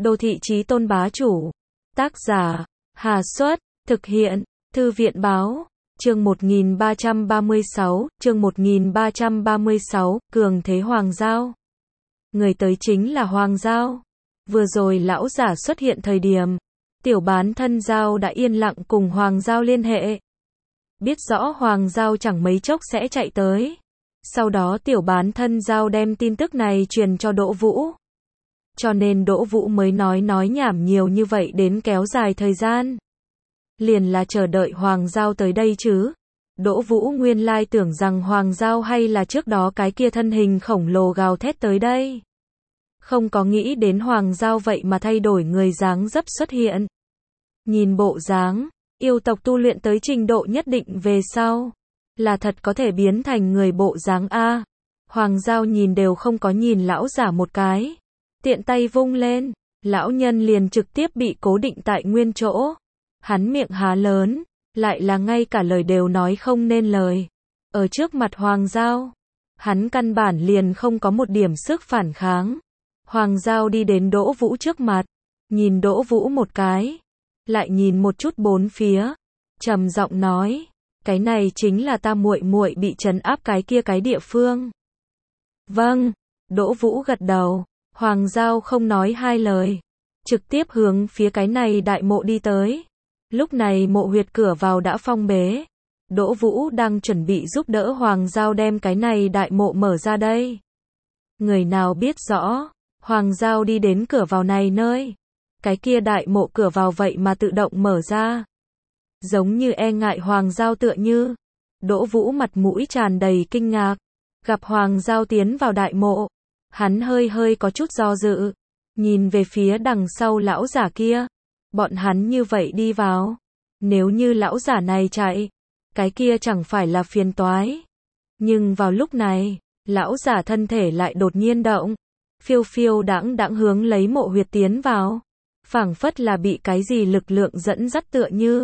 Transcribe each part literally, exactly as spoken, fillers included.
Đô thị chí tôn bá chủ. Tác giả, Hà Xuất, thực hiện, Thư viện báo, chương một nghìn ba trăm ba mươi sáu, chương một nghìn ba trăm ba mươi sáu, cường thế Hoàng Giao. Người tới chính là Hoàng Giao. Vừa rồi lão giả xuất hiện thời điểm, tiểu bán thân Giao đã yên lặng cùng Hoàng Giao liên hệ. Biết rõ Hoàng Giao chẳng mấy chốc sẽ chạy tới. Sau đó tiểu bán thân Giao đem tin tức này truyền cho Đỗ Vũ. Cho nên Đỗ Vũ mới nói nói nhảm nhiều như vậy đến kéo dài thời gian. Liền là chờ đợi Hoàng Giao tới đây chứ. Đỗ Vũ nguyên lai tưởng rằng Hoàng Giao hay là trước đó cái kia thân hình khổng lồ gào thét tới đây. Không có nghĩ đến Hoàng Giao vậy mà thay đổi người dáng dấp xuất hiện. Nhìn bộ dáng, yêu tộc tu luyện tới trình độ nhất định về sau, là thật có thể biến thành người bộ dáng A. Hoàng Giao nhìn đều không có nhìn lão giả một cái. Tiện tay vung lên, lão nhân liền trực tiếp bị cố định tại nguyên chỗ. Hắn miệng há lớn, lại là ngay cả lời đều nói không nên lời. Ở trước mặt Hoàng Giao, hắn căn bản liền không có một điểm sức phản kháng. Hoàng Giao đi đến Đỗ Vũ trước mặt, nhìn Đỗ Vũ một cái, lại nhìn một chút bốn phía, trầm giọng nói, cái này chính là ta muội muội bị trấn áp cái kia cái địa phương. Vâng, Đỗ Vũ gật đầu. Hoàng Giao không nói hai lời, trực tiếp hướng phía cái này đại mộ đi tới. Lúc này mộ huyệt cửa vào đã phong bế. Đỗ Vũ đang chuẩn bị giúp đỡ Hoàng Giao đem cái này đại mộ mở ra đây. Người nào biết rõ, Hoàng Giao đi đến cửa vào này nơi. Cái kia đại mộ cửa vào vậy mà tự động mở ra. Giống như e ngại Hoàng Giao tựa như. Đỗ Vũ mặt mũi tràn đầy kinh ngạc. Gặp Hoàng Giao tiến vào đại mộ. Hắn hơi hơi có chút do dự, nhìn về phía đằng sau lão giả kia. Bọn hắn như vậy đi vào, nếu như lão giả này chạy, cái kia chẳng phải là phiền toái. Nhưng vào lúc này, lão giả thân thể lại đột nhiên động, phiêu phiêu đãng đãng hướng lấy mộ huyệt tiến vào, phảng phất là bị cái gì lực lượng dẫn dắt tựa như.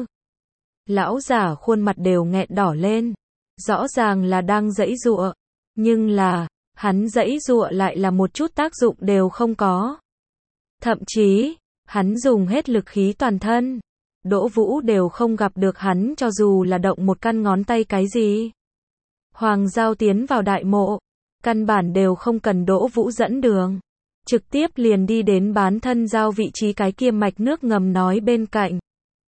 Lão giả khuôn mặt đều nghẹn đỏ lên, rõ ràng là đang giãy giụa, nhưng là hắn giãy giụa lại là một chút tác dụng đều không có. Thậm chí, hắn dùng hết lực khí toàn thân. Đỗ Vũ đều không gặp được hắn cho dù là động một căn ngón tay cái gì. Hoàng Giao tiến vào đại mộ, căn bản đều không cần Đỗ Vũ dẫn đường. Trực tiếp liền đi đến bán thân Giao vị trí cái kia mạch nước ngầm nói bên cạnh.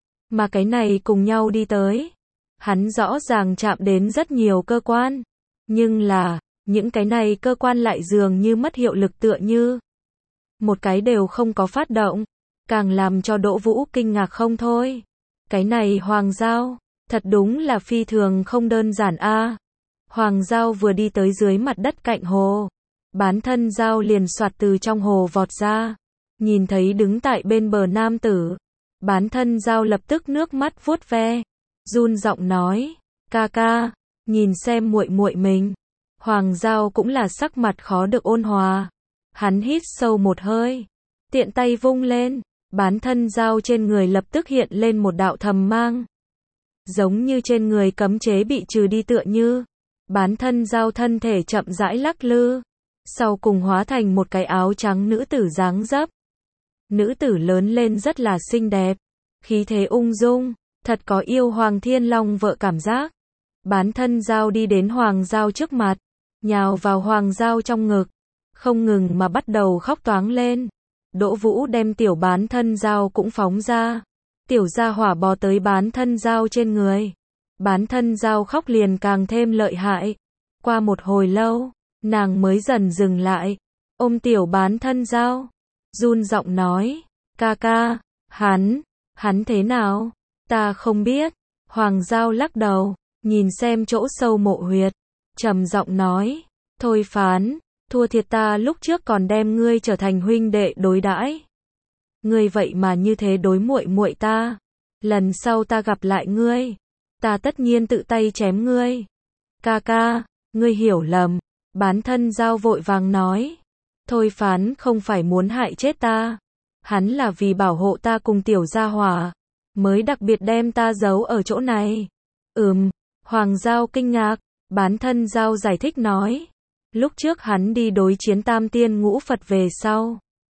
Mà cái này cùng nhau đi tới. Hắn rõ ràng chạm đến rất nhiều cơ quan. Nhưng là, những cái này cơ quan lại dường như mất hiệu lực tựa như. Một cái đều không có phát động, càng làm cho Đỗ Vũ kinh ngạc không thôi. Cái này Hoàng Giao, thật đúng là phi thường không đơn giản a. Hoàng Giao vừa đi tới dưới mặt đất cạnh hồ, bán thân Giao liền soạt từ trong hồ vọt ra, nhìn thấy đứng tại bên bờ nam tử, bán thân Giao lập tức nước mắt vuốt ve, run giọng nói, ca ca, nhìn xem muội muội mình. Hoàng Giao cũng là sắc mặt khó được ôn hòa. Hắn hít sâu một hơi, tiện tay vung lên, bán thân Giao trên người lập tức hiện lên một đạo thầm mang. Giống như trên người cấm chế bị trừ đi tựa như. Bán thân Giao thân thể chậm rãi lắc lư, sau cùng hóa thành một cái áo trắng nữ tử dáng dấp. Nữ tử lớn lên rất là xinh đẹp, khí thế ung dung, thật có yêu Hoàng Thiên Long vợ cảm giác. Bán thân Giao đi đến Hoàng Giao trước mặt, nhào vào Hoàng Giao trong ngực, không ngừng mà bắt đầu khóc toáng lên. Đỗ Vũ đem tiểu bán thân Giao cũng phóng ra. Tiểu gia hỏa bò tới bán thân Giao trên người. Bán thân Giao khóc liền càng thêm lợi hại. Qua một hồi lâu, nàng mới dần dừng lại, ôm tiểu bán thân Giao, run giọng nói, ca ca, hắn, hắn thế nào? Ta không biết. Hoàng Giao lắc đầu, nhìn xem chỗ sâu mộ huyệt, trầm giọng nói, thôi Phán, thua thiệt ta lúc trước còn đem ngươi trở thành huynh đệ đối đãi. Ngươi vậy mà như thế đối muội muội ta, lần sau ta gặp lại ngươi, ta tất nhiên tự tay chém ngươi. Ca ca, ngươi hiểu lầm. Bán thân Giao vội vàng nói, thôi Phán không phải muốn hại chết ta, hắn là vì bảo hộ ta cùng tiểu gia hỏa, mới đặc biệt đem ta giấu ở chỗ này. Ừm. Hoàng Giao kinh ngạc. Bán thân Giao giải thích nói, lúc trước hắn đi đối chiến tam tiên ngũ Phật về sau,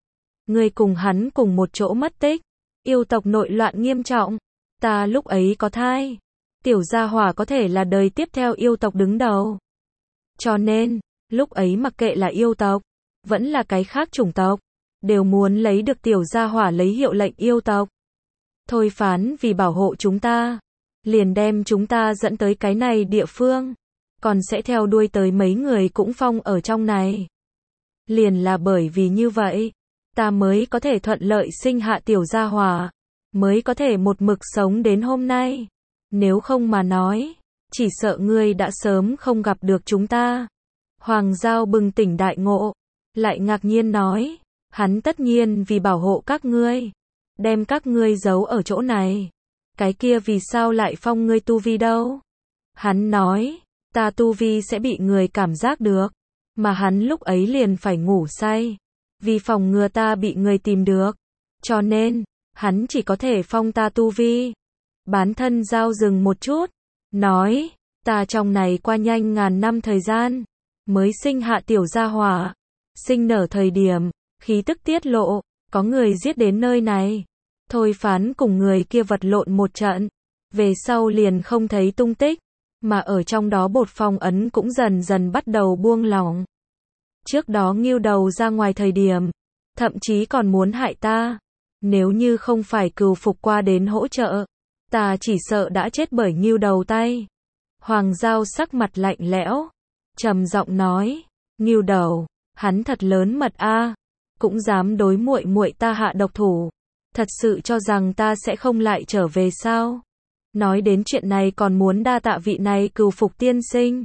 Ngươi cùng hắn cùng một chỗ mất tích. Yêu tộc nội loạn nghiêm trọng. Ta lúc ấy có thai. Tiểu gia hỏa có thể là đời tiếp theo yêu tộc đứng đầu. Cho nên, lúc ấy mặc kệ là yêu tộc, vẫn là cái khác chủng tộc, đều muốn lấy được tiểu gia hỏa lấy hiệu lệnh yêu tộc. Thôi phán vì bảo hộ chúng ta, liền đem chúng ta dẫn tới cái này địa phương, còn sẽ theo đuôi tới mấy người cũng phong ở trong này. Liền là bởi vì như vậy, ta mới có thể thuận lợi sinh hạ tiểu gia hỏa, mới có thể một mực sống đến hôm nay. Nếu không mà nói, chỉ sợ ngươi đã sớm không gặp được chúng ta. Hoàng Giao bừng tỉnh đại ngộ, lại ngạc nhiên nói, hắn tất nhiên vì bảo hộ các ngươi, đem các ngươi giấu ở chỗ này. Cái kia vì sao lại phong ngươi tu vi đâu? Hắn nói, ta tu vi sẽ bị người cảm giác được, mà hắn lúc ấy liền phải ngủ say, vì phòng ngừa ta bị người tìm được, cho nên, hắn chỉ có thể phong ta tu vi. Bán thân Giao dừng một chút, nói, ta trong này qua nhanh ngàn năm thời gian, mới sinh hạ tiểu gia hỏa, sinh nở thời điểm, khí tức tiết lộ, có người giết đến nơi này. Thôi phán cùng người kia vật lộn một trận, về sau liền không thấy tung tích, mà ở trong đó bột phong ấn cũng dần dần bắt đầu buông lỏng. Trước đó Ngưu Đầu ra ngoài thời điểm, thậm chí còn muốn hại ta, nếu như không phải Cừu Phục qua đến hỗ trợ, ta chỉ sợ đã chết bởi Ngưu Đầu tay. Hoàng Giao sắc mặt lạnh lẽo, trầm giọng nói, Ngưu Đầu, hắn thật lớn mật a, cũng dám đối muội muội ta hạ độc thủ. Thật sự cho rằng ta sẽ không lại trở về sao? Nói đến chuyện này còn muốn đa tạ vị này Cừu Phục tiên sinh.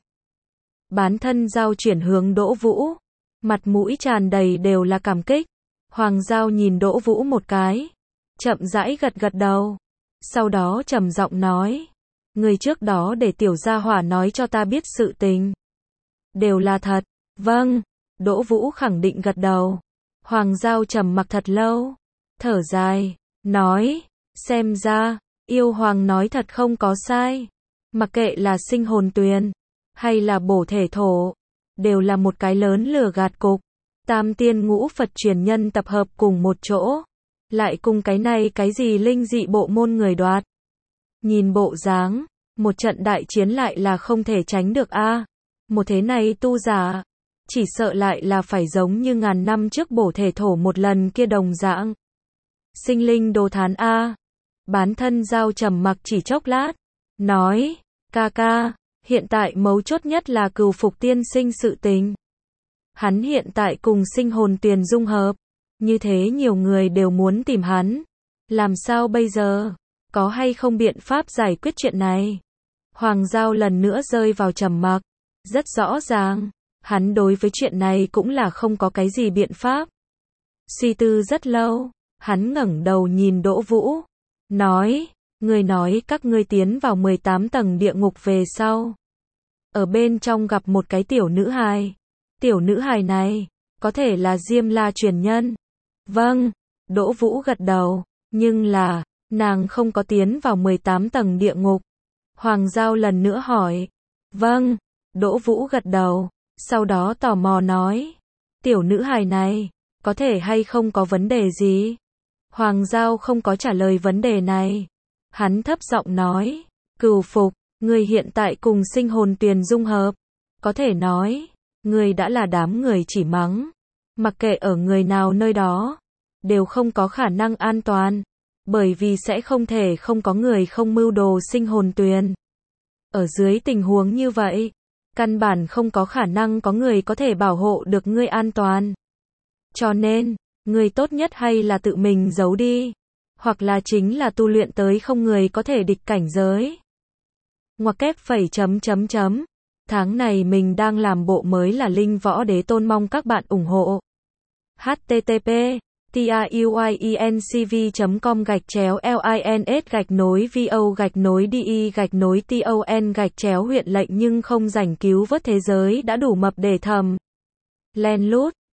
Bán thân Giao chuyển hướng Đỗ Vũ, mặt mũi tràn đầy đều là cảm kích. Hoàng Giao nhìn Đỗ Vũ một cái, chậm rãi gật gật đầu, sau đó trầm giọng nói, người trước đó để tiểu gia hỏa nói cho ta biết sự tình, đều là thật. Vâng, Đỗ Vũ khẳng định gật đầu. Hoàng Giao trầm mặc thật lâu, thở dài, nói, xem ra, yêu hoàng nói thật không có sai. Mặc kệ là sinh hồn tuyền, hay là bổ thể thổ, đều là một cái lớn lừa gạt cục. Tam tiên ngũ Phật truyền nhân tập hợp cùng một chỗ, lại cùng cái này cái gì linh dị bộ môn người đoạt. Nhìn bộ dáng, một trận đại chiến lại là không thể tránh được a. Một thế này tu giả, chỉ sợ lại là phải giống như ngàn năm trước bổ thể thổ một lần kia đồng dạng. Sinh linh đồ thán a. Bán thân Giao trầm mặc chỉ chốc lát, nói, ca ca, hiện tại mấu chốt nhất là Cừu Phục tiên sinh sự tình. Hắn hiện tại cùng sinh hồn tuyền dung hợp, như thế nhiều người đều muốn tìm hắn. Làm sao bây giờ? Có hay không biện pháp giải quyết chuyện này? Hoàng Giao lần nữa rơi vào trầm mặc, rất rõ ràng, hắn đối với chuyện này cũng là không có cái gì biện pháp. Suy tư rất lâu, hắn ngẩng đầu nhìn Đỗ Vũ, nói, người nói các ngươi tiến vào mười tám tầng địa ngục về sau, ở bên trong gặp một cái tiểu nữ hài. Tiểu nữ hài này, có thể là Diêm La truyền nhân. Vâng, Đỗ Vũ gật đầu, nhưng là, nàng không có tiến vào mười tám tầng địa ngục. Hoàng Giao lần nữa hỏi. Vâng, Đỗ Vũ gật đầu, sau đó tò mò nói, tiểu nữ hài này, có thể hay không có vấn đề gì? Hoàng Giao không có trả lời vấn đề này. Hắn thấp giọng nói, Cừu Phục, người hiện tại cùng sinh hồn tuyền dung hợp, có thể nói, người đã là đám người chỉ mắng, mặc kệ ở người nào nơi đó, đều không có khả năng an toàn, bởi vì sẽ không thể không có người không mưu đồ sinh hồn tuyền. Ở dưới tình huống như vậy, căn bản không có khả năng có người có thể bảo hộ được ngươi an toàn. Cho nên, người tốt nhất hay là tự mình giấu đi, hoặc là chính là tu luyện tới không người có thể địch cảnh giới. Ngoặc kép phẩy chấm chấm chấm. Tháng này mình đang làm bộ mới là Linh Võ Đế Tôn, mong các bạn ủng hộ. H T T P TIUIENCV chấm com gạch chéo LINS gạch nối VO gạch nối DI gạch nối TON gạch chéo huyện lệnh nhưng không rảnh cứu vớt thế giới đã đủ mập để thầm. Len lút.